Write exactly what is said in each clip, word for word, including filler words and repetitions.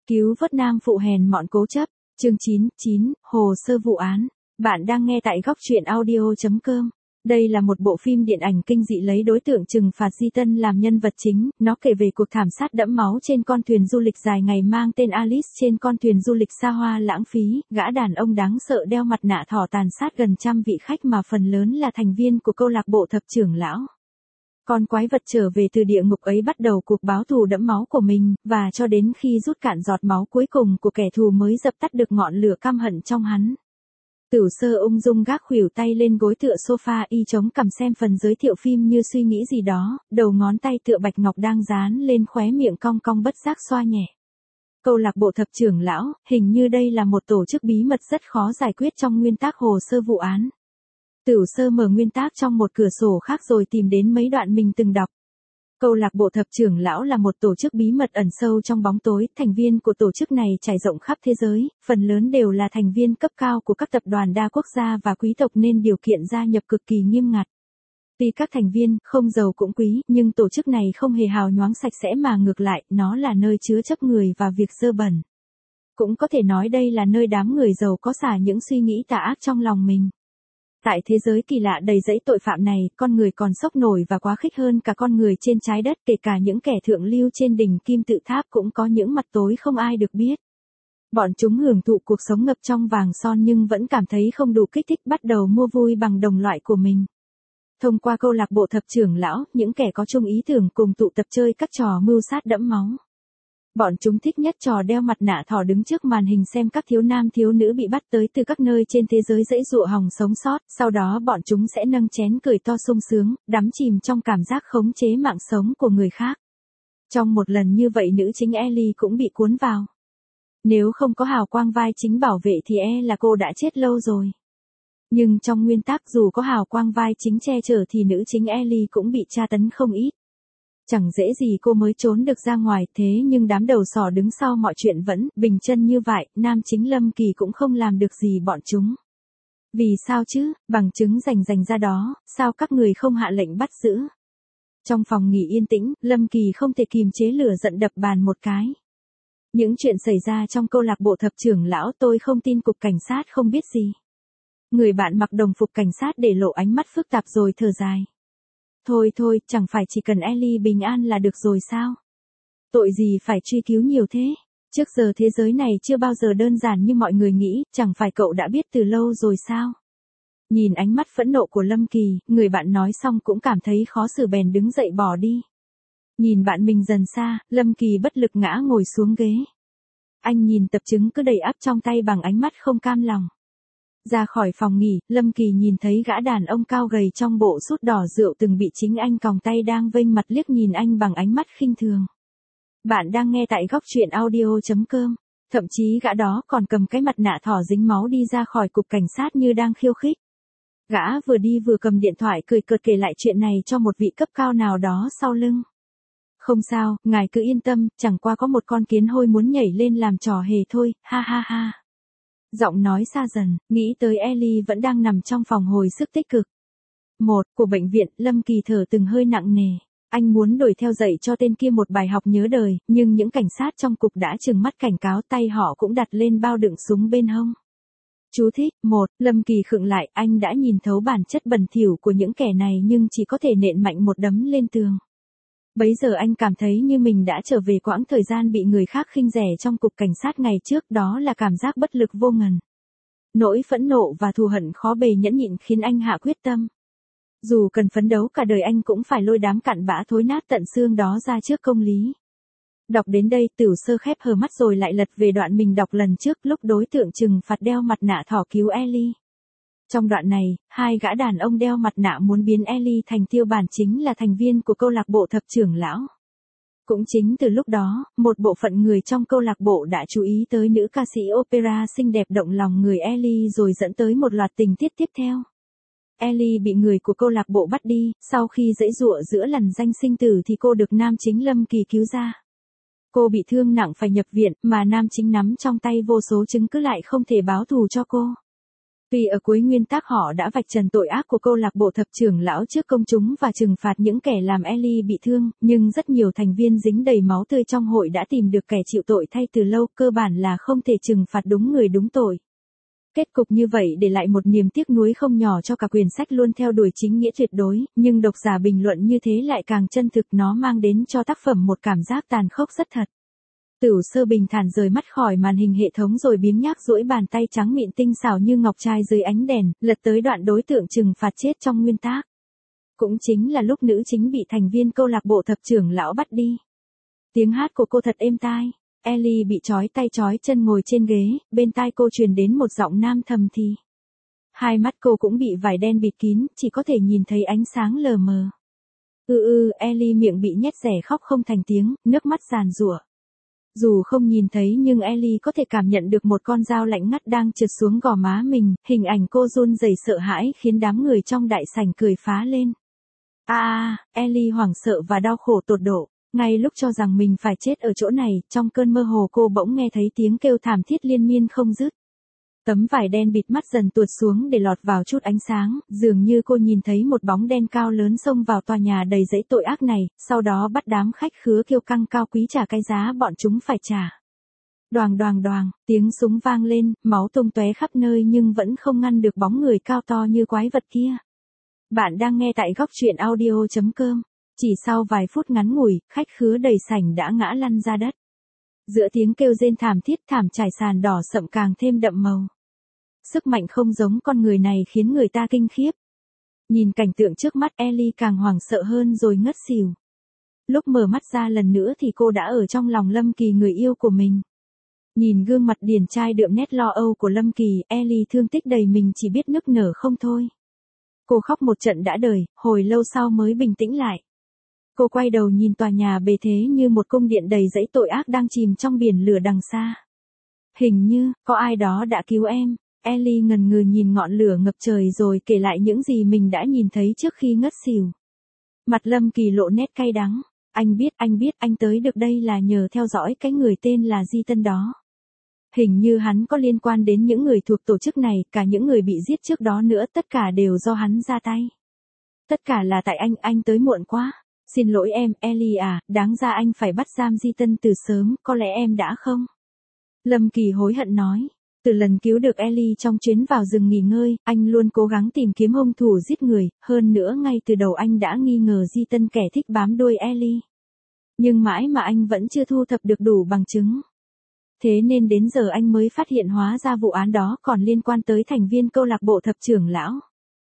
Cứu vớt nam phụ hèn mọn cố chấp, chương chín, chín, hồ sơ vụ án. Bạn đang nghe tại góc truyện audio chấm com. Đây là một bộ phim điện ảnh kinh dị lấy đối tượng trừng phạt Di Tân làm nhân vật chính, nó kể về cuộc thảm sát đẫm máu trên con thuyền du lịch dài ngày mang tên Alice. Trên con thuyền du lịch xa hoa lãng phí, gã đàn ông đáng sợ đeo mặt nạ thỏ tàn sát gần trăm vị khách mà phần lớn là thành viên của câu lạc bộ thập trưởng lão. Con quái vật trở về từ địa ngục ấy bắt đầu cuộc báo thù đẫm máu của mình, và cho đến khi rút cạn giọt máu cuối cùng của kẻ thù mới dập tắt được ngọn lửa căm hận trong hắn. Tửu Sơ ung dung gác khuỷu tay lên gối tựa sofa y chống cằm xem phần giới thiệu phim như suy nghĩ gì đó, đầu ngón tay tựa bạch ngọc đang dán lên khóe miệng cong cong bất giác xoa nhẹ. Câu lạc bộ thập trưởng lão, hình như đây là một tổ chức bí mật rất khó giải quyết trong nguyên tắc hồ sơ vụ án. Tửu Sơ mở nguyên tác trong một cửa sổ khác rồi tìm đến mấy đoạn mình từng đọc. Câu lạc bộ thập trưởng lão là một tổ chức bí mật ẩn sâu trong bóng tối, thành viên của tổ chức này trải rộng khắp thế giới, phần lớn đều là thành viên cấp cao của các tập đoàn đa quốc gia và quý tộc nên điều kiện gia nhập cực kỳ nghiêm ngặt. Vì các thành viên không giàu cũng quý, nhưng tổ chức này không hề hào nhoáng sạch sẽ mà ngược lại, nó là nơi chứa chấp người và việc dơ bẩn. Cũng có thể nói đây là nơi đám người giàu có xả những suy nghĩ tà ác trong lòng mình. Tại thế giới kỳ lạ đầy dẫy tội phạm này, con người còn sốc nổi và quá khích hơn cả con người trên trái đất, kể cả những kẻ thượng lưu trên đỉnh kim tự tháp cũng có những mặt tối không ai được biết. Bọn chúng hưởng thụ cuộc sống ngập trong vàng son nhưng vẫn cảm thấy không đủ kích thích, bắt đầu mua vui bằng đồng loại của mình. Thông qua câu lạc bộ thập trưởng lão, những kẻ có chung ý tưởng cùng tụ tập chơi các trò mưu sát đẫm máu. Bọn chúng thích nhất trò đeo mặt nạ thỏ đứng trước màn hình xem các thiếu nam thiếu nữ bị bắt tới từ các nơi trên thế giới dãy dụa hòng sống sót, sau đó bọn chúng sẽ nâng chén cười to sung sướng, đắm chìm trong cảm giác khống chế mạng sống của người khác. Trong một lần như vậy nữ chính Ellie cũng bị cuốn vào. Nếu không có hào quang vai chính bảo vệ thì e là cô đã chết lâu rồi. Nhưng trong nguyên tắc dù có hào quang vai chính che chở thì nữ chính Ellie cũng bị tra tấn không ít. Chẳng dễ gì cô mới trốn được ra ngoài, thế nhưng đám đầu sỏ đứng sau mọi chuyện vẫn bình chân như vậy, nam chính Lâm Kỳ cũng không làm được gì bọn chúng. Vì sao chứ, bằng chứng rành rành ra đó, sao các người không hạ lệnh bắt giữ? Trong phòng nghỉ yên tĩnh, Lâm Kỳ không thể kìm chế lửa giận đập bàn một cái. Những chuyện xảy ra trong câu lạc bộ thập trưởng lão tôi không tin cục cảnh sát không biết gì. Người bạn mặc đồng phục cảnh sát để lộ ánh mắt phức tạp rồi thở dài. Thôi thôi, chẳng phải chỉ cần Ellie bình an là được rồi sao? Tội gì phải truy cứu nhiều thế? Trước giờ thế giới này chưa bao giờ đơn giản như mọi người nghĩ, chẳng phải cậu đã biết từ lâu rồi sao? Nhìn ánh mắt phẫn nộ của Lâm Kỳ, người bạn nói xong cũng cảm thấy khó xử bèn đứng dậy bỏ đi. Nhìn bạn mình dần xa, Lâm Kỳ bất lực ngã ngồi xuống ghế. Anh nhìn tập chứng cứ đầy ắp trong tay bằng ánh mắt không cam lòng. Ra khỏi phòng nghỉ, Lâm Kỳ nhìn thấy gã đàn ông cao gầy trong bộ sút đỏ rượu từng bị chính anh còng tay đang vênh mặt liếc nhìn anh bằng ánh mắt khinh thường. Bạn đang nghe tại góc truyện audio chấm com. Thậm chí gã đó còn cầm cái mặt nạ thỏ dính máu đi ra khỏi cục cảnh sát như đang khiêu khích. Gã vừa đi vừa cầm điện thoại cười cợt kể lại chuyện này cho một vị cấp cao nào đó sau lưng. Không sao, ngài cứ yên tâm, chẳng qua có một con kiến hôi muốn nhảy lên làm trò hề thôi, ha ha ha. Giọng nói xa dần, nghĩ tới Ellie vẫn đang nằm trong phòng hồi sức tích cực. Một, của bệnh viện, Lâm Kỳ thở từng hơi nặng nề. Anh muốn đổi theo dạy cho tên kia một bài học nhớ đời, nhưng những cảnh sát trong cục đã trừng mắt cảnh cáo, tay họ cũng đặt lên bao đựng súng bên hông. Chú thích, một, Lâm Kỳ khựng lại, anh đã nhìn thấu bản chất bẩn thỉu của những kẻ này nhưng chỉ có thể nện mạnh một đấm lên tường. Bấy giờ anh cảm thấy như mình đã trở về quãng thời gian bị người khác khinh rẻ trong cục cảnh sát ngày trước, đó là cảm giác bất lực vô ngần. Nỗi phẫn nộ và thù hận khó bề nhẫn nhịn khiến anh hạ quyết tâm. Dù cần phấn đấu cả đời anh cũng phải lôi đám cặn bã thối nát tận xương đó ra trước công lý. Đọc đến đây Tửu Sơ khép hờ mắt rồi lại lật về đoạn mình đọc lần trước lúc đối tượng trừng phạt đeo mặt nạ thỏ cứu Ellie. Trong đoạn này, hai gã đàn ông đeo mặt nạ muốn biến Ellie thành tiêu bản chính là thành viên của câu lạc bộ thập trưởng lão. Cũng chính từ lúc đó, một bộ phận người trong câu lạc bộ đã chú ý tới nữ ca sĩ opera xinh đẹp động lòng người Ellie rồi dẫn tới một loạt tình tiết tiếp theo. Ellie bị người của câu lạc bộ bắt đi, sau khi giãy giụa giữa lằn danh sinh tử thì cô được nam chính Lâm Kỳ cứu ra. Cô bị thương nặng phải nhập viện, mà nam chính nắm trong tay vô số chứng cứ lại không thể báo thù cho cô. Vì ở cuối nguyên tác họ đã vạch trần tội ác của câu lạc bộ thập trưởng lão trước công chúng và trừng phạt những kẻ làm Ellie bị thương, nhưng rất nhiều thành viên dính đầy máu tươi trong hội đã tìm được kẻ chịu tội thay từ lâu, cơ bản là không thể trừng phạt đúng người đúng tội. Kết cục như vậy để lại một niềm tiếc nuối không nhỏ cho cả quyển sách luôn theo đuổi chính nghĩa tuyệt đối, nhưng độc giả bình luận như thế lại càng chân thực, nó mang đến cho tác phẩm một cảm giác tàn khốc rất thật. Tửu Sơ bình thản rời mắt khỏi màn hình hệ thống rồi biếng nhác duỗi bàn tay trắng mịn tinh xảo như ngọc trai dưới ánh đèn, lật tới đoạn đối tượng trừng phạt chết trong nguyên tác. Cũng chính là lúc nữ chính bị thành viên câu lạc bộ thập trưởng lão bắt đi. Tiếng hát của cô thật êm tai. Ellie bị trói tay trói chân ngồi trên ghế, bên tai cô truyền đến một giọng nam thầm thì. Hai mắt cô cũng bị vải đen bịt kín, chỉ có thể nhìn thấy ánh sáng lờ mờ. Ừ ừ, Ellie miệng bị nhét rẻ khóc không thành tiếng, nước mắt giàn giụa. Dù không nhìn thấy nhưng Ellie có thể cảm nhận được một con dao lạnh ngắt đang trượt xuống gò má mình, hình ảnh cô run rẩy sợ hãi khiến đám người trong đại sảnh cười phá lên. A à, Ellie hoảng sợ và đau khổ tột độ. Ngay lúc cho rằng mình phải chết ở chỗ này, trong cơn mơ hồ cô bỗng nghe thấy tiếng kêu thảm thiết liên miên không dứt. Tấm vải đen bịt mắt dần tuột xuống để lọt vào chút ánh sáng, dường như cô nhìn thấy một bóng đen cao lớn xông vào tòa nhà đầy dẫy tội ác này, sau đó bắt đám khách khứa kiêu căng cao quý trả cái giá bọn chúng phải trả. Đoàng đoàng đoàng, tiếng súng vang lên, máu tung tóe khắp nơi nhưng vẫn không ngăn được bóng người cao to như quái vật kia. Bạn đang nghe tại góc truyện audio chấm com. Chỉ sau vài phút ngắn ngủi, khách khứa đầy sảnh đã ngã lăn ra đất. Giữa tiếng kêu rên thảm thiết, thảm trải sàn đỏ sậm càng thêm đậm màu. Sức mạnh không giống con người này khiến người ta kinh khiếp. Nhìn cảnh tượng trước mắt, Ellie càng hoảng sợ hơn rồi ngất xỉu. Lúc mở mắt ra lần nữa thì cô đã ở trong lòng Lâm Kỳ, người yêu của mình. Nhìn gương mặt điển trai đượm nét lo âu của Lâm Kỳ, Ellie thương tích đầy mình chỉ biết nức nở không thôi. Cô khóc một trận đã đời, hồi lâu sau mới bình tĩnh lại. Cô quay đầu nhìn tòa nhà bề thế như một cung điện đầy dẫy tội ác đang chìm trong biển lửa đằng xa. Hình như, có ai đó đã cứu em. Ellie ngần ngừ nhìn ngọn lửa ngập trời rồi kể lại những gì mình đã nhìn thấy trước khi ngất xỉu. Mặt Lâm Kỳ lộ nét cay đắng. Anh biết, anh biết anh tới được đây là nhờ theo dõi cái người tên là Di Tân đó. Hình như hắn có liên quan đến những người thuộc tổ chức này, cả những người bị giết trước đó nữa, tất cả đều do hắn ra tay. Tất cả là tại anh, anh tới muộn quá. Xin lỗi em, Ellie à, đáng ra anh phải bắt giam Di Tân từ sớm, có lẽ em đã không? Lâm Kỳ hối hận nói. Từ lần cứu được Ellie trong chuyến vào rừng nghỉ ngơi, anh luôn cố gắng tìm kiếm hung thủ giết người, hơn nữa ngay từ đầu anh đã nghi ngờ Di Tân kẻ thích bám đuôi Ellie. Nhưng mãi mà anh vẫn chưa thu thập được đủ bằng chứng. Thế nên đến giờ anh mới phát hiện hóa ra vụ án đó còn liên quan tới thành viên câu lạc bộ thập trưởng lão.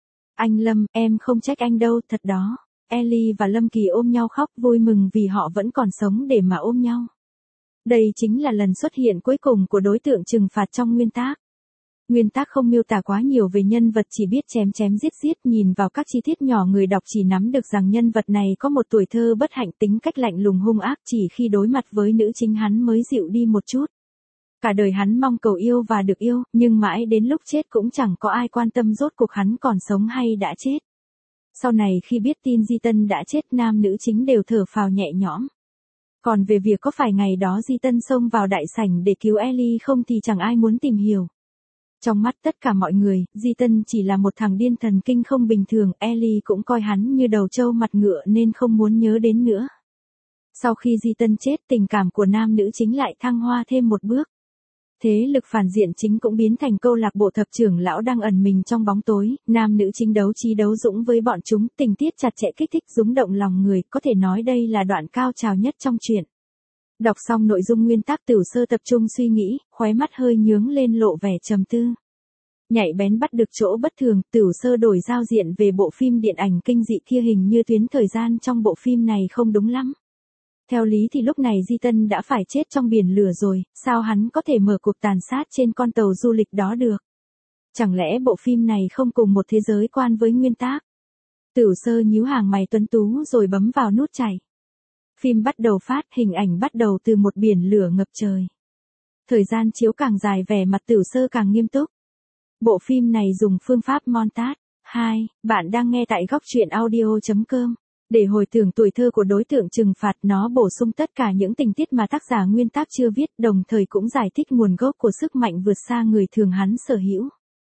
Anh Lâm, em không trách anh đâu, thật đó. Ellie và Lâm Kỳ ôm nhau khóc vui mừng vì họ vẫn còn sống để mà ôm nhau. Đây chính là lần xuất hiện cuối cùng của đối tượng trừng phạt trong nguyên tác. Nguyên tác không miêu tả quá nhiều về nhân vật, chỉ biết chém chém giết giết, nhìn vào các chi tiết nhỏ người đọc chỉ nắm được rằng nhân vật này có một tuổi thơ bất hạnh, tính cách lạnh lùng hung ác, chỉ khi đối mặt với nữ chính hắn mới dịu đi một chút. Cả đời hắn mong cầu yêu và được yêu, nhưng mãi đến lúc chết cũng chẳng có ai quan tâm rốt cuộc hắn còn sống hay đã chết. Sau này khi biết tin Di Tân đã chết, nam nữ chính đều thở phào nhẹ nhõm. Còn về việc có phải ngày đó Di Tân xông vào đại sảnh để cứu Ellie không thì chẳng ai muốn tìm hiểu. Trong mắt tất cả mọi người, Di Tân chỉ là một thằng điên thần kinh không bình thường, Ellie cũng coi hắn như đầu trâu mặt ngựa nên không muốn nhớ đến nữa. Sau khi Di Tân chết, tình cảm của nam nữ chính lại thăng hoa thêm một bước. Thế lực phản diện chính cũng biến thành câu lạc bộ thập trưởng lão đang ẩn mình trong bóng tối, nam nữ chính đấu trí đấu dũng với bọn chúng, tình tiết chặt chẽ kích thích rúng động lòng người, có thể nói đây là đoạn cao trào nhất trong truyện. Đọc xong nội dung nguyên tác, Tửu Sơ tập trung suy nghĩ, khóe mắt hơi nhướng lên lộ vẻ trầm tư. Nhạy bén bắt được chỗ bất thường, Tửu Sơ đổi giao diện về bộ phim điện ảnh kinh dị kia, hình như tuyến thời gian trong bộ phim này không đúng lắm. Theo lý thì lúc này Di Tân đã phải chết trong biển lửa rồi, sao hắn có thể mở cuộc tàn sát trên con tàu du lịch đó được? Chẳng lẽ bộ phim này không cùng một thế giới quan với nguyên tác? Tửu Sơ nhíu hàng mày tuấn tú rồi bấm vào nút chạy. Phim bắt đầu phát, hình ảnh bắt đầu từ một biển lửa ngập trời. Thời gian chiếu càng dài, vẻ mặt Tửu Sơ càng nghiêm túc. Bộ phim này dùng phương pháp montage. hai. Bạn đang nghe tại góc truyện audio chấm com. Để hồi tưởng tuổi thơ của đối tượng trừng phạt, nó bổ sung tất cả những tình tiết mà tác giả nguyên tác chưa viết, đồng thời cũng giải thích nguồn gốc của sức mạnh vượt xa người thường hắn sở hữu.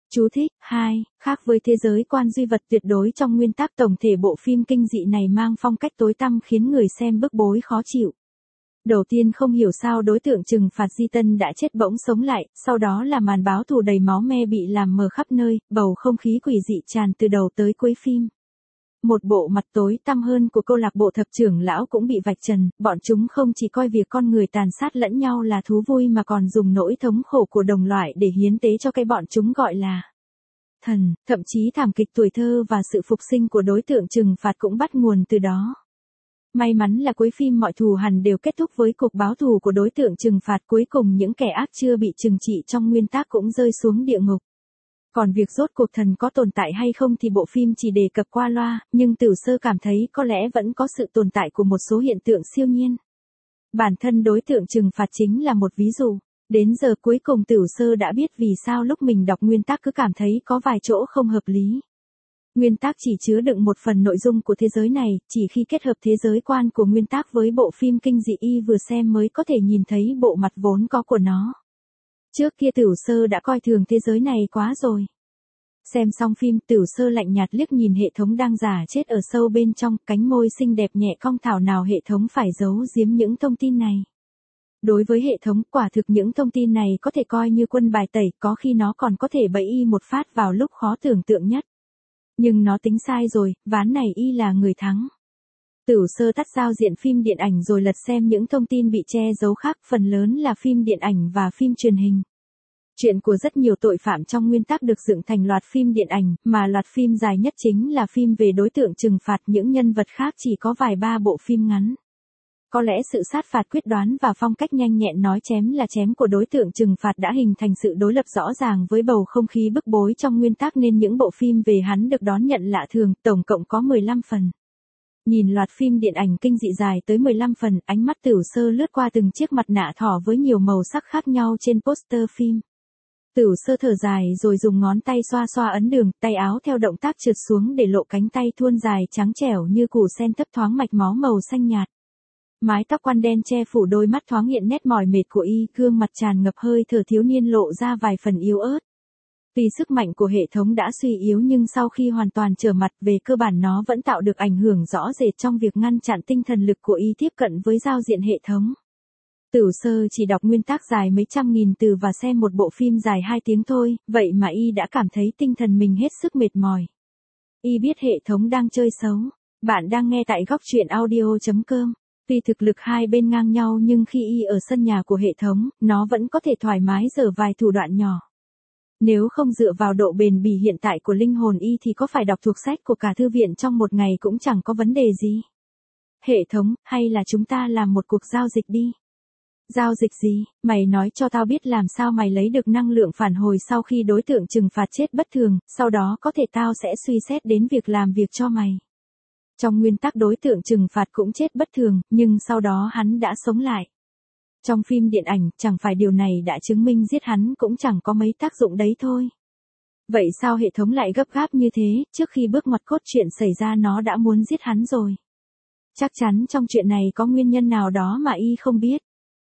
Chú thích, hai, khác với thế giới quan duy vật tuyệt đối trong nguyên tắc tổng thể bộ phim kinh dị này mang phong cách tối tăm khiến người xem bức bối khó chịu. Đầu tiên không hiểu sao đối tượng trừng phạt Di Tân đã chết bỗng sống lại, sau đó là màn báo thù đầy máu me bị làm mờ khắp nơi, bầu không khí quỷ dị tràn từ đầu tới cuối phim. Một bộ mặt tối tăm hơn của câu lạc bộ thập trưởng lão cũng bị vạch trần, bọn chúng không chỉ coi việc con người tàn sát lẫn nhau là thú vui mà còn dùng nỗi thống khổ của đồng loại để hiến tế cho cái bọn chúng gọi là thần, thậm chí thảm kịch tuổi thơ và sự phục sinh của đối tượng trừng phạt cũng bắt nguồn từ đó. May mắn là cuối phim mọi thù hằn đều kết thúc với cuộc báo thù của đối tượng trừng phạt, cuối cùng những kẻ ác chưa bị trừng trị trong nguyên tắc cũng rơi xuống địa ngục. Còn việc rốt cuộc thần có tồn tại hay không thì bộ phim chỉ đề cập qua loa, nhưng Tửu Sơ cảm thấy có lẽ vẫn có sự tồn tại của một số hiện tượng siêu nhiên. Bản thân đối tượng trừng phạt chính là một ví dụ. Đến giờ cuối cùng Tửu Sơ đã biết vì sao lúc mình đọc nguyên tắc cứ cảm thấy có vài chỗ không hợp lý. Nguyên tắc chỉ chứa đựng một phần nội dung của thế giới này, chỉ khi kết hợp thế giới quan của nguyên tắc với bộ phim kinh dị y vừa xem mới có thể nhìn thấy bộ mặt vốn có của nó. Trước kia Tửu Sơ đã coi thường thế giới này quá rồi. Xem xong phim, Tửu Sơ lạnh nhạt liếc nhìn hệ thống đang giả chết ở sâu bên trong, cánh môi xinh đẹp nhẹ cong, thảo nào hệ thống phải giấu giếm những thông tin này. Đối với hệ thống, quả thực những thông tin này có thể coi như quân bài tẩy, có khi nó còn có thể bẫy y một phát vào lúc khó tưởng tượng nhất. Nhưng nó tính sai rồi, ván này y là người thắng. Tửu Sơ tắt giao diện phim điện ảnh rồi lật xem những thông tin bị che giấu khác, phần lớn là phim điện ảnh và phim truyền hình. Chuyện của rất nhiều tội phạm trong nguyên tắc được dựng thành loạt phim điện ảnh, mà loạt phim dài nhất chính là phim về đối tượng trừng phạt, những nhân vật khác chỉ có vài ba bộ phim ngắn. Có lẽ sự sát phạt quyết đoán và phong cách nhanh nhẹn nói chém là chém của đối tượng trừng phạt đã hình thành sự đối lập rõ ràng với bầu không khí bức bối trong nguyên tắc nên những bộ phim về hắn được đón nhận lạ thường, tổng cộng có mười lăm phần. Nhìn loạt phim điện ảnh kinh dị dài tới mười lăm phần, ánh mắt Tửu Sơ lướt qua từng chiếc mặt nạ thỏ với nhiều màu sắc khác nhau trên poster phim. Tửu Sơ thở dài rồi dùng ngón tay xoa xoa ấn đường, tay áo theo động tác trượt xuống để lộ cánh tay thuôn dài trắng trẻo như củ sen thấp thoáng mạch máu màu xanh nhạt. Mái tóc quăn đen che phủ đôi mắt thoáng hiện nét mỏi mệt của y, gương mặt tràn ngập hơi thở thiếu niên lộ ra vài phần yếu ớt. Tuy sức mạnh của hệ thống đã suy yếu nhưng sau khi hoàn toàn trở mặt về cơ bản nó vẫn tạo được ảnh hưởng rõ rệt trong việc ngăn chặn tinh thần lực của y tiếp cận với giao diện hệ thống. Tửu Sơ chỉ đọc nguyên tắc dài mấy trăm nghìn từ và xem một bộ phim dài hai tiếng thôi, vậy mà y đã cảm thấy tinh thần mình hết sức mệt mỏi. Y biết hệ thống đang chơi xấu. Bạn đang nghe tại góc truyện audio chấm com. Tuy thực lực hai bên ngang nhau nhưng khi y ở sân nhà của hệ thống, nó vẫn có thể thoải mái giở vài thủ đoạn nhỏ. Nếu không dựa vào độ bền bỉ hiện tại của linh hồn y thì có phải đọc thuộc sách của cả thư viện trong một ngày cũng chẳng có vấn đề gì. Hệ thống, hay là chúng ta làm một cuộc giao dịch đi. Giao dịch gì? Mày nói cho tao biết làm sao mày lấy được năng lượng phản hồi sau khi đối tượng trừng phạt chết bất thường, sau đó có thể tao sẽ suy xét đến việc làm việc cho mày. Trong nguyên tắc đối tượng trừng phạt cũng chết bất thường, nhưng sau đó hắn đã sống lại. Trong phim điện ảnh, chẳng phải điều này đã chứng minh giết hắn cũng chẳng có mấy tác dụng đấy thôi. Vậy sao hệ thống lại gấp gáp như thế, trước khi bước ngoặt cốt truyện xảy ra nó đã muốn giết hắn rồi? Chắc chắn trong chuyện này có nguyên nhân nào đó mà y không biết.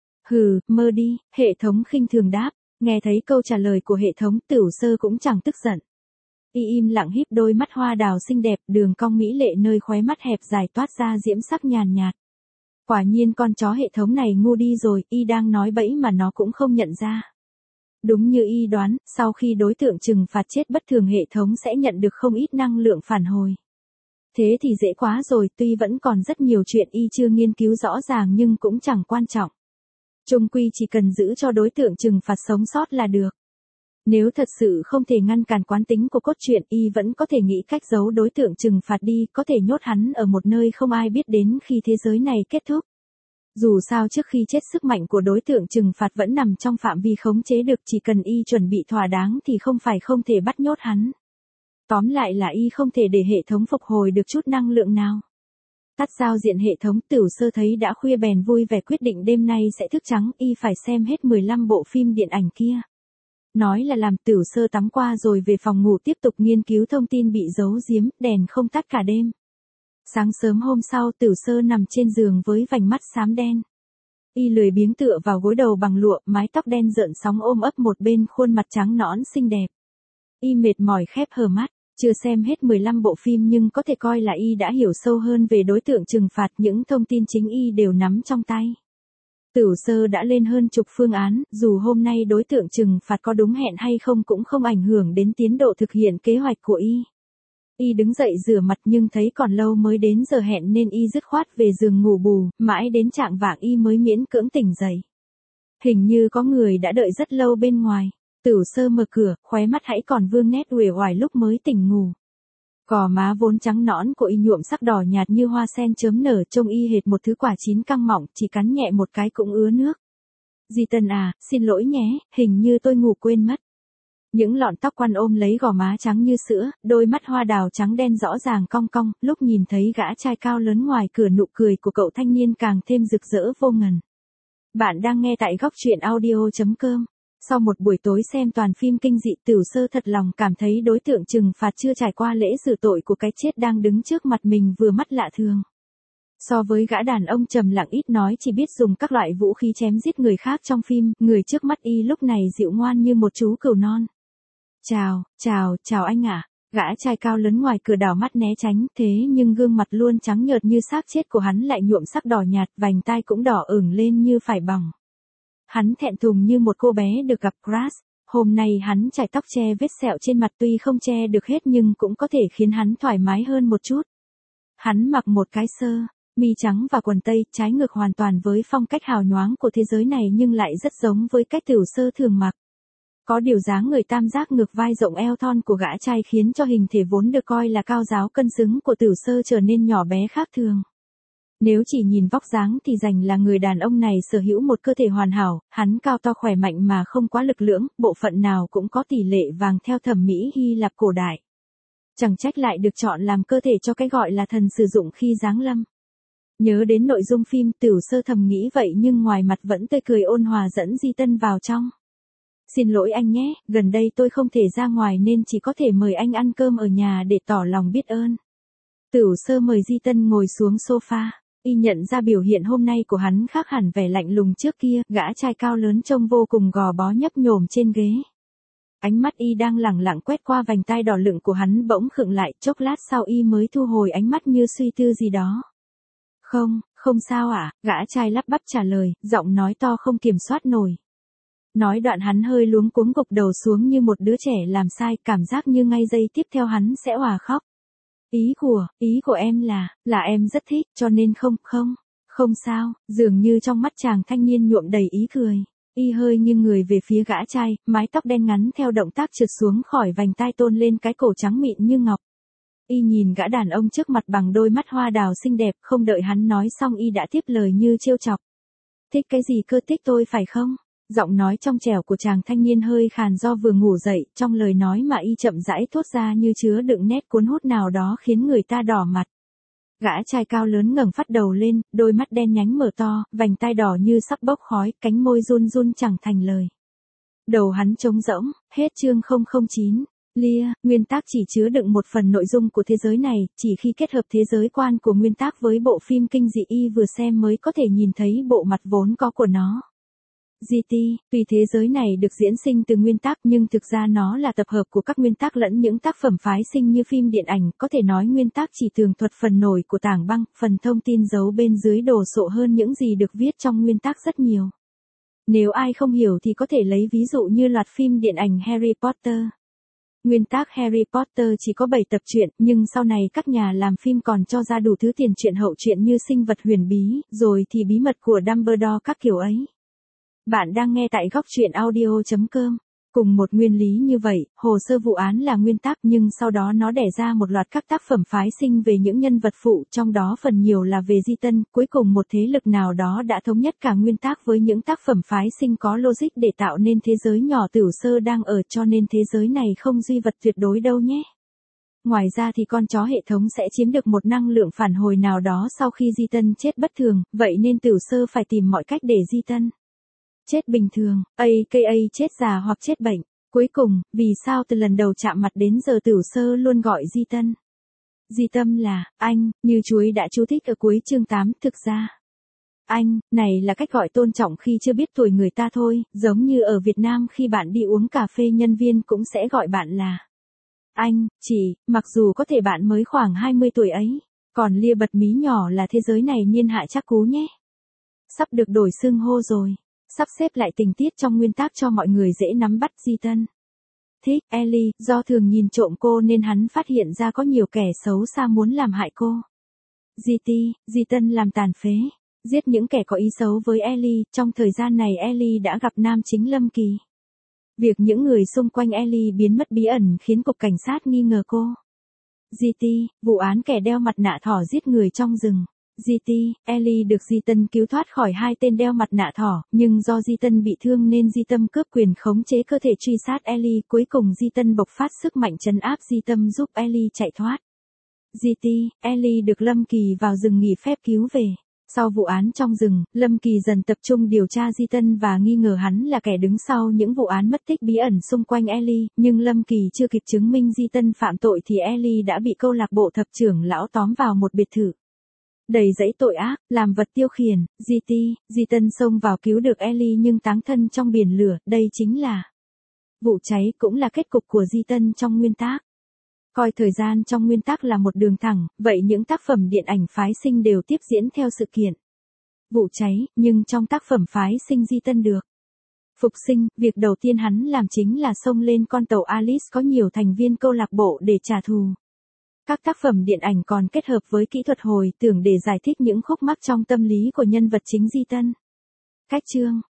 Hừ, mơ đi, hệ thống khinh thường đáp. Nghe thấy câu trả lời của hệ thống, Tửu Sơ cũng chẳng tức giận. Y im lặng híp đôi mắt hoa đào xinh đẹp, đường cong mỹ lệ nơi khóe mắt hẹp dài toát ra diễm sắc nhàn nhạt. Quả nhiên con chó hệ thống này ngu đi rồi, y đang nói bẫy mà nó cũng không nhận ra. Đúng như y đoán, sau khi đối tượng trừng phạt chết bất thường hệ thống sẽ nhận được không ít năng lượng phản hồi. Thế thì dễ quá rồi, tuy vẫn còn rất nhiều chuyện y chưa nghiên cứu rõ ràng nhưng cũng chẳng quan trọng. Chung quy chỉ cần giữ cho đối tượng trừng phạt sống sót là được. Nếu thật sự không thể ngăn cản quán tính của cốt truyện, y vẫn có thể nghĩ cách giấu đối tượng trừng phạt đi, có thể nhốt hắn ở một nơi không ai biết đến khi thế giới này kết thúc. Dù sao trước khi chết sức mạnh của đối tượng trừng phạt vẫn nằm trong phạm vi khống chế được, chỉ cần y chuẩn bị thỏa đáng thì không phải không thể bắt nhốt hắn. Tóm lại là y không thể để hệ thống phục hồi được chút năng lượng nào. Tắt giao diện hệ thống, Tửu Sơ thấy đã khuya bèn vui vẻ quyết định đêm nay sẽ thức trắng, y phải xem hết mười lăm bộ phim điện ảnh kia. Nói là làm, Tửu Sơ tắm qua rồi về phòng ngủ tiếp tục nghiên cứu thông tin bị giấu giếm, đèn không tắt cả đêm. Sáng sớm hôm sau, Tửu Sơ nằm trên giường với vành mắt xám đen. Y lười biếng tựa vào gối đầu bằng lụa, mái tóc đen rợn sóng ôm ấp một bên khuôn mặt trắng nõn xinh đẹp. Y mệt mỏi khép hờ mắt, chưa xem hết mười lăm bộ phim nhưng có thể coi là Y đã hiểu sâu hơn về đối tượng trừng phạt, những thông tin chính Y đều nắm trong tay. Tửu Sơ đã lên hơn chục phương án, dù hôm nay đối tượng trừng phạt có đúng hẹn hay không cũng không ảnh hưởng đến tiến độ thực hiện kế hoạch của Y. Y đứng dậy rửa mặt nhưng thấy còn lâu mới đến giờ hẹn nên Y dứt khoát về giường ngủ bù, mãi đến chạng vạng Y mới miễn cưỡng tỉnh dậy. Hình như có người đã đợi rất lâu bên ngoài. Tửu Sơ mở cửa, khóe mắt hãy còn vương nét uể oải lúc mới tỉnh ngủ. Gò má vốn trắng nõn của Y nhuộm sắc đỏ nhạt như hoa sen chớm nở, trông Y hệt một thứ quả chín căng mọng, chỉ cắn nhẹ một cái cũng ứa nước. Di Tân à, xin lỗi nhé, hình như tôi ngủ quên mất. Những lọn tóc quăn ôm lấy gò má trắng như sữa, đôi mắt hoa đào trắng đen rõ ràng cong cong, lúc nhìn thấy gã trai cao lớn ngoài cửa nụ cười của cậu thanh niên càng thêm rực rỡ vô ngần. Bạn đang nghe tại góc truyện audio chấm com. Sau một buổi tối xem toàn phim kinh dị, Tửu Sơ thật lòng cảm thấy đối tượng trừng phạt chưa trải qua lễ xử tội của cái chết đang đứng trước mặt mình vừa mắt lạ thường. So với gã đàn ông trầm lặng ít nói chỉ biết dùng các loại vũ khí chém giết người khác trong phim, người trước mắt Y lúc này dịu ngoan như một chú cừu non. Chào, chào, chào anh ạ. Gã trai cao lớn ngoài cửa đảo mắt né tránh, thế nhưng gương mặt luôn trắng nhợt như xác chết của hắn lại nhuộm sắc đỏ nhạt, vành tai cũng đỏ ửng lên như phải bỏng. Hắn thẹn thùng như một cô bé được gặp crush. Hôm nay hắn chải tóc che vết sẹo trên mặt, tuy không che được hết nhưng cũng có thể khiến hắn thoải mái hơn một chút. Hắn mặc một cái sơ mi trắng và quần tây, trái ngược hoàn toàn với phong cách hào nhoáng của thế giới này nhưng lại rất giống với cách Tửu Sơ thường mặc. Có điều dáng người tam giác ngực vai rộng eo thon của gã trai khiến cho hình thể vốn được coi là cao ráo cân xứng của Tửu Sơ trở nên nhỏ bé khác thường. Nếu chỉ nhìn vóc dáng thì rành là người đàn ông này sở hữu một cơ thể hoàn hảo, hắn cao to khỏe mạnh mà không quá lực lưỡng, bộ phận nào cũng có tỷ lệ vàng theo thẩm mỹ Hy Lạp cổ đại. Chẳng trách lại được chọn làm cơ thể cho cái gọi là thần sử dụng khi giáng lâm. Nhớ đến nội dung phim, Tửu Sơ thầm nghĩ vậy nhưng ngoài mặt vẫn tươi cười ôn hòa dẫn Di Tân vào trong. Xin lỗi anh nhé, gần đây tôi không thể ra ngoài nên chỉ có thể mời anh ăn cơm ở nhà để tỏ lòng biết ơn. Tửu Sơ mời Di Tân ngồi xuống sofa. Y nhận ra biểu hiện hôm nay của hắn khác hẳn vẻ lạnh lùng trước kia, gã trai cao lớn trông vô cùng gò bó nhấp nhổm trên ghế. Ánh mắt Y đang lẳng lặng quét qua vành tai đỏ lựng của hắn bỗng khựng lại, chốc lát sau Y mới thu hồi ánh mắt như suy tư gì đó. Không, không sao ạ, à? Gã trai lắp bắp trả lời, giọng nói to không kiểm soát nổi. Nói đoạn hắn hơi luống cuống gục đầu xuống như một đứa trẻ làm sai, cảm giác như ngay giây tiếp theo hắn sẽ òa khóc. Ý của, ý của em là, là em rất thích, cho nên không, không, không sao, dường như trong mắt chàng thanh niên nhuộm đầy ý cười. Y hơi nghiêng người về phía gã trai, mái tóc đen ngắn theo động tác trượt xuống khỏi vành tai tôn lên cái cổ trắng mịn như ngọc. Y nhìn gã đàn ông trước mặt bằng đôi mắt hoa đào xinh đẹp, không đợi hắn nói xong Y đã tiếp lời như trêu chọc. Thích cái gì cơ, thích tôi phải không? Giọng nói trong trẻo của chàng thanh niên hơi khàn do vừa ngủ dậy, trong lời nói mà Y chậm rãi thốt ra như chứa đựng nét cuốn hút nào đó khiến người ta đỏ mặt. Gã trai cao lớn ngẩng phát đầu lên, đôi mắt đen nhánh mở to, vành tai đỏ như sắp bốc khói, cánh môi run run chẳng thành lời. Đầu hắn trống rỗng, hết chương không không chín. Lia, nguyên tác chỉ chứa đựng một phần nội dung của thế giới này, chỉ khi kết hợp thế giới quan của nguyên tác với bộ phim kinh dị Y vừa xem mới có thể nhìn thấy bộ mặt vốn có của nó. giê tê, tuy thế giới này được diễn sinh từ nguyên tác nhưng thực ra nó là tập hợp của các nguyên tác lẫn những tác phẩm phái sinh như phim điện ảnh, có thể nói nguyên tác chỉ tường thuật phần nổi của tảng băng, phần thông tin giấu bên dưới đồ sộ hơn những gì được viết trong nguyên tác rất nhiều. Nếu ai không hiểu thì có thể lấy ví dụ như loạt phim điện ảnh Harry Potter. Nguyên tác Harry Potter chỉ có bảy tập truyện, nhưng sau này các nhà làm phim còn cho ra đủ thứ tiền truyện hậu truyện như sinh vật huyền bí, rồi thì bí mật của Dumbledore các kiểu ấy. Bạn đang nghe tại góc truyện audio chấm com. Cùng một nguyên lý như vậy, hồ sơ vụ án là nguyên tác nhưng sau đó nó đẻ ra một loạt các tác phẩm phái sinh về những nhân vật phụ, trong đó phần nhiều là về Di Tân, cuối cùng một thế lực nào đó đã thống nhất cả nguyên tác với những tác phẩm phái sinh có logic để tạo nên thế giới nhỏ Tửu Sơ đang ở, cho nên thế giới này không duy vật tuyệt đối đâu nhé. Ngoài ra thì con chó hệ thống sẽ chiếm được một năng lượng phản hồi nào đó sau khi Di Tân chết bất thường, vậy nên Tửu Sơ phải tìm mọi cách để Di Tân chết bình thường, aka chết già hoặc chết bệnh. Cuối cùng, vì sao từ lần đầu chạm mặt đến giờ Tửu Sơ luôn gọi Di Tân? Di Tâm là, anh, như chuối đã chú thích ở cuối chương tám, thực ra. Anh, này là cách gọi tôn trọng khi chưa biết tuổi người ta thôi, giống như ở Việt Nam khi bạn đi uống cà phê nhân viên cũng sẽ gọi bạn là Anh, chị, mặc dù có thể bạn mới khoảng hai mươi tuổi ấy, còn lia bật mí nhỏ là thế giới này niên hạ chắc cú nhé. Sắp được đổi xưng hô rồi. Sắp xếp lại tình tiết trong nguyên tác cho mọi người dễ nắm bắt. Di Tân thích Ellie, do thường nhìn trộm cô nên hắn phát hiện ra có nhiều kẻ xấu xa muốn làm hại cô. Di Ti, Di Tân làm tàn phế, giết những kẻ có ý xấu với Ellie. Trong thời gian này Ellie đã gặp nam chính Lâm Kỳ. Việc những người xung quanh Ellie biến mất bí ẩn khiến cục cảnh sát nghi ngờ cô. Di Ti, vụ án kẻ đeo mặt nạ thỏ giết người trong rừng. Di Ti, Ellie được Di Tân cứu thoát khỏi hai tên đeo mặt nạ thỏ, nhưng do Di Tân bị thương nên Di Tâm cướp quyền khống chế cơ thể truy sát Ellie. Cuối cùng Di Tân bộc phát sức mạnh trấn áp Di Tâm giúp Ellie chạy thoát. Di Ti, Ellie được Lâm Kỳ vào rừng nghỉ phép cứu về. Sau vụ án trong rừng, Lâm Kỳ dần tập trung điều tra Di Tân và nghi ngờ hắn là kẻ đứng sau những vụ án mất tích bí ẩn xung quanh Ellie, nhưng Lâm Kỳ chưa kịp chứng minh Di Tân phạm tội thì Ellie đã bị câu lạc bộ thập trưởng lão tóm vào một biệt thự. Đầy dẫy tội ác, làm vật tiêu khiển, Di Ti, Di Tân xông vào cứu được Ellie nhưng táng thân trong biển lửa. Đây chính là vụ cháy, cũng là kết cục của Di Tân trong nguyên tác. Coi thời gian trong nguyên tắc là một đường thẳng, vậy những tác phẩm điện ảnh phái sinh đều tiếp diễn theo sự kiện vụ cháy, nhưng trong tác phẩm phái sinh Di Tân được phục sinh, việc đầu tiên hắn làm chính là xông lên con tàu Alice có nhiều thành viên câu lạc bộ để trả thù. Các tác phẩm điện ảnh còn kết hợp với kỹ thuật hồi tưởng để giải thích những khúc mắc trong tâm lý của nhân vật chính Di Tân. Cách chương